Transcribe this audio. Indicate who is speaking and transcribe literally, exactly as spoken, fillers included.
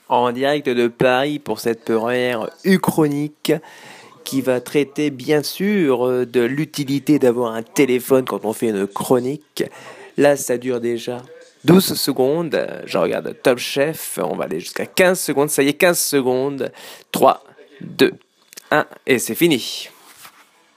Speaker 1: en direct de Paris pour cette première U-Chronique qui va traiter bien sûr de l'utilité d'avoir un téléphone quand on fait une chronique. Là, ça dure déjà douze secondes. Je regarde Top Chef, on va aller jusqu'à quinze secondes. Ça y est, quinze secondes. trois, deux, un, et c'est fini.